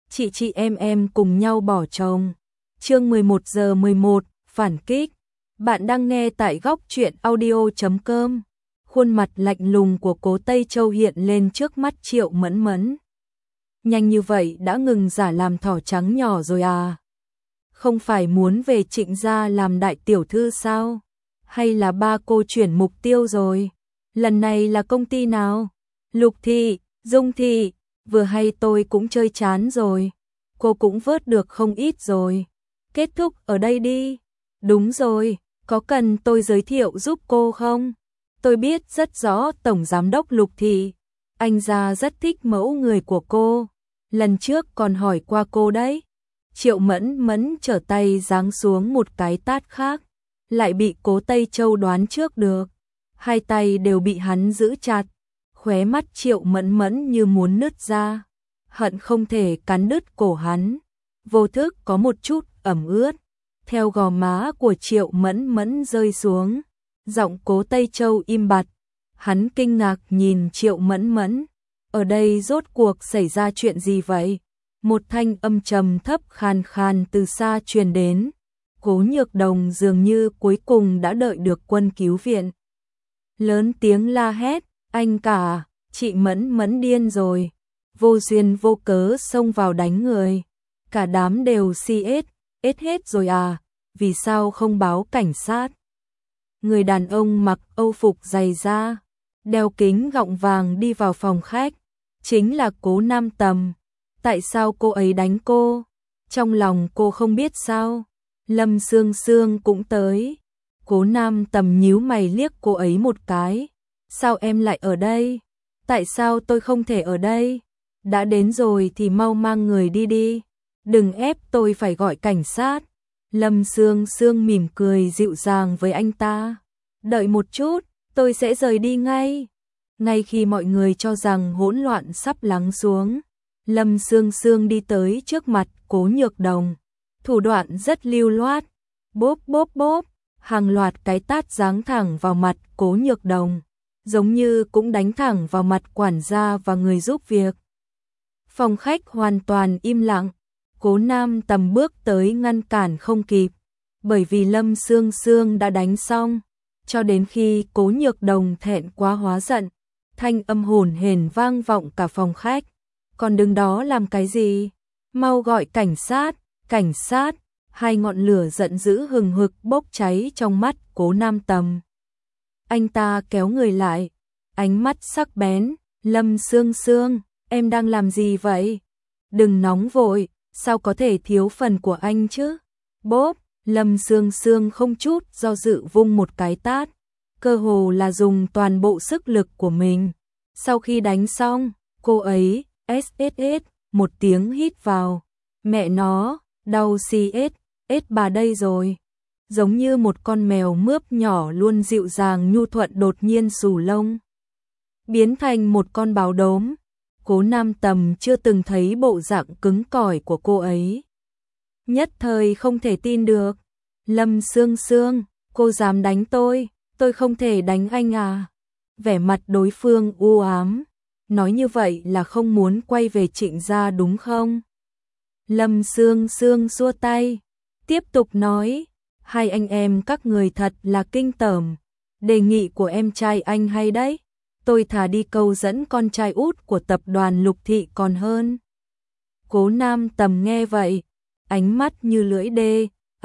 chị em cùng nhau bỏ chồng. Chương 11:11, phản kích. Bạn đang nghe tại góc truyện audio.com. Khuôn mặt lạnh lùng của Cố Tây Châu hiện lên trước mắt Triệu Mẫn Mẫn. Nhanh như vậy đã ngừng giả làm thỏ trắng nhỏ rồi à? Không phải muốn về Trịnh gia làm đại tiểu thư sao? Hay là ba cô chuyển mục tiêu rồi? Lần này là công ty nào? Lục Thị, Dung Thị, vừa hay tôi cũng chơi chán rồi. Cô cũng vớt được không ít rồi. Kết thúc ở đây đi. Đúng rồi, có cần tôi giới thiệu giúp cô không? Tôi biết rất rõ Tổng Giám đốc Lục Thị. Anh gia rất thích mẫu người của cô. Lần trước còn hỏi qua cô đấy. Triệu Mẫn Mẫn trở tay giáng xuống một cái tát khác. Lại bị Cố Tây Châu đoán trước được. Hai tay đều bị hắn giữ chặt. Khóe mắt Triệu Mẫn Mẫn như muốn nứt ra. Hận không thể cắn đứt cổ hắn. Vô thức có một chút ẩm ướt. Theo gò má của Triệu Mẫn Mẫn rơi xuống. Giọng Cố Tây Châu im bặt. Hắn kinh ngạc nhìn Triệu Mẫn Mẫn. Ở đây rốt cuộc xảy ra chuyện gì vậy? Một thanh âm trầm thấp khàn khàn từ xa truyền đến. Cố Nhược Đồng dường như cuối cùng đã đợi được quân cứu viện. Lớn tiếng la hét, anh cả, chị Mẫn Mẫn điên rồi. Vô duyên vô cớ xông vào đánh người. Cả đám đều ết hết rồi à, vì sao không báo cảnh sát? Người đàn ông mặc âu phục dày da, đeo kính gọng vàng đi vào phòng khách. Chính là Cố Nam Tầm. Tại sao cô ấy đánh cô? Trong lòng cô không biết sao? Lâm Sương Sương cũng tới. Cố Nam Tầm nhíu mày liếc cô ấy một cái. Sao em lại ở đây? Tại sao tôi không thể ở đây? Đã đến rồi thì mau mang người đi đi. Đừng ép tôi phải gọi cảnh sát. Lâm Sương Sương mỉm cười dịu dàng với anh ta. Đợi một chút, tôi sẽ rời đi ngay. Ngay khi mọi người cho rằng hỗn loạn sắp lắng xuống, Lâm Sương Sương đi tới trước mặt Cố Nhược Đồng. Thủ đoạn rất lưu loát. Bốp bốp bốp, hàng loạt cái tát giáng thẳng vào mặt Cố Nhược Đồng. Giống như cũng đánh thẳng vào mặt quản gia và người giúp việc. Phòng khách hoàn toàn im lặng. Cố Nam Tầm bước tới ngăn cản không kịp. Bởi vì Lâm Sương Sương đã đánh xong. Cho đến khi Cố Nhược Đồng thẹn quá hóa giận. Thanh âm hồn hển vang vọng cả phòng khách. Còn đứng đó làm cái gì? Mau gọi cảnh sát, cảnh sát. Hai ngọn lửa giận dữ hừng hực bốc cháy trong mắt Cố Nam Tầm. Anh ta kéo người lại, ánh mắt sắc bén. Lâm Sương Sương, em đang làm gì vậy? Đừng nóng vội, sao có thể thiếu phần của anh chứ? Bốp, Lâm Sương Sương không chút do dự vung một cái tát. Cơ hồ là dùng toàn bộ sức lực của mình. Sau khi đánh xong, cô ấy, SSS, một tiếng hít vào. Mẹ nó, đau CS, bà đây rồi. Giống như một con mèo mướp nhỏ luôn dịu dàng nhu thuận đột nhiên xù lông. Biến thành một con báo đốm. Cố Nam Tầm chưa từng thấy bộ dạng cứng cỏi của cô ấy. Nhất thời không thể tin được. Lâm Sương Sương, cô dám đánh tôi không thể đánh anh à? Vẻ mặt đối phương u ám. Nói như vậy là không muốn quay về Trịnh gia đúng không? Lâm Sương Sương xua tay. Tiếp tục nói. Hai anh em các người thật là kinh tởm. Đề nghị của em trai anh hay đấy. Tôi thà đi câu dẫn con trai út của tập đoàn Lục Thị còn hơn. Cố Nam Tầm nghe vậy. Ánh mắt như lưỡi dê.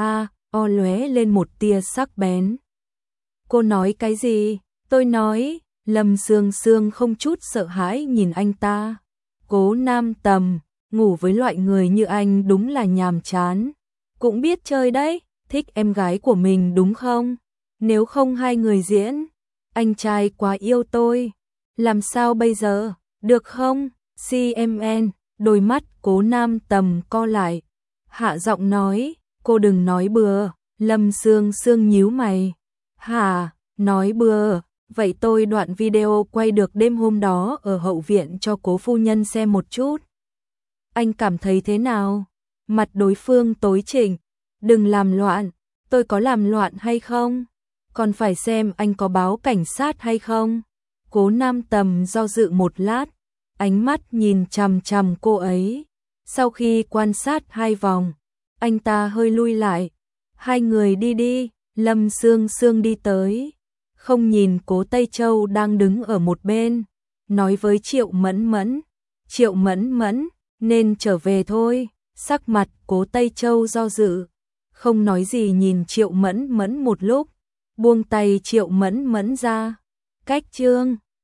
Lóe lên một tia sắc bén. Cô nói cái gì? Tôi nói. Lâm Sương Sương không chút sợ hãi nhìn anh ta. Cố Nam Tầm, ngủ với loại người như anh đúng là nhàm chán. Cũng biết chơi đấy, thích em gái của mình đúng không? Nếu không hai người diễn, anh trai quá yêu tôi. Làm sao bây giờ, được không? CMN, đôi mắt Cố Nam Tầm co lại. Hạ giọng nói, cô đừng nói bừa. Lâm Sương Sương nhíu mày. Hả, nói bừa? Vậy tôi đoạn video quay được đêm hôm đó ở hậu viện cho Cố phu nhân xem một chút. Anh cảm thấy thế nào? Mặt đối phương tối chỉnh. Đừng làm loạn. Tôi có làm loạn hay không? Còn phải xem anh có báo cảnh sát hay không? Cố Nam Tầm do dự một lát. Ánh mắt nhìn chằm chằm cô ấy. Sau khi quan sát 2 vòng, anh ta hơi lui lại. Hai người đi đi, Lâm Sương Sương đi tới, không nhìn Cố Tây Châu đang đứng ở một bên, nói với Triệu Mẫn Mẫn. Triệu Mẫn Mẫn, nên trở về thôi. Sắc mặt Cố Tây Châu do dự, không nói gì nhìn Triệu Mẫn Mẫn một lúc, buông tay Triệu Mẫn Mẫn ra. Cách chương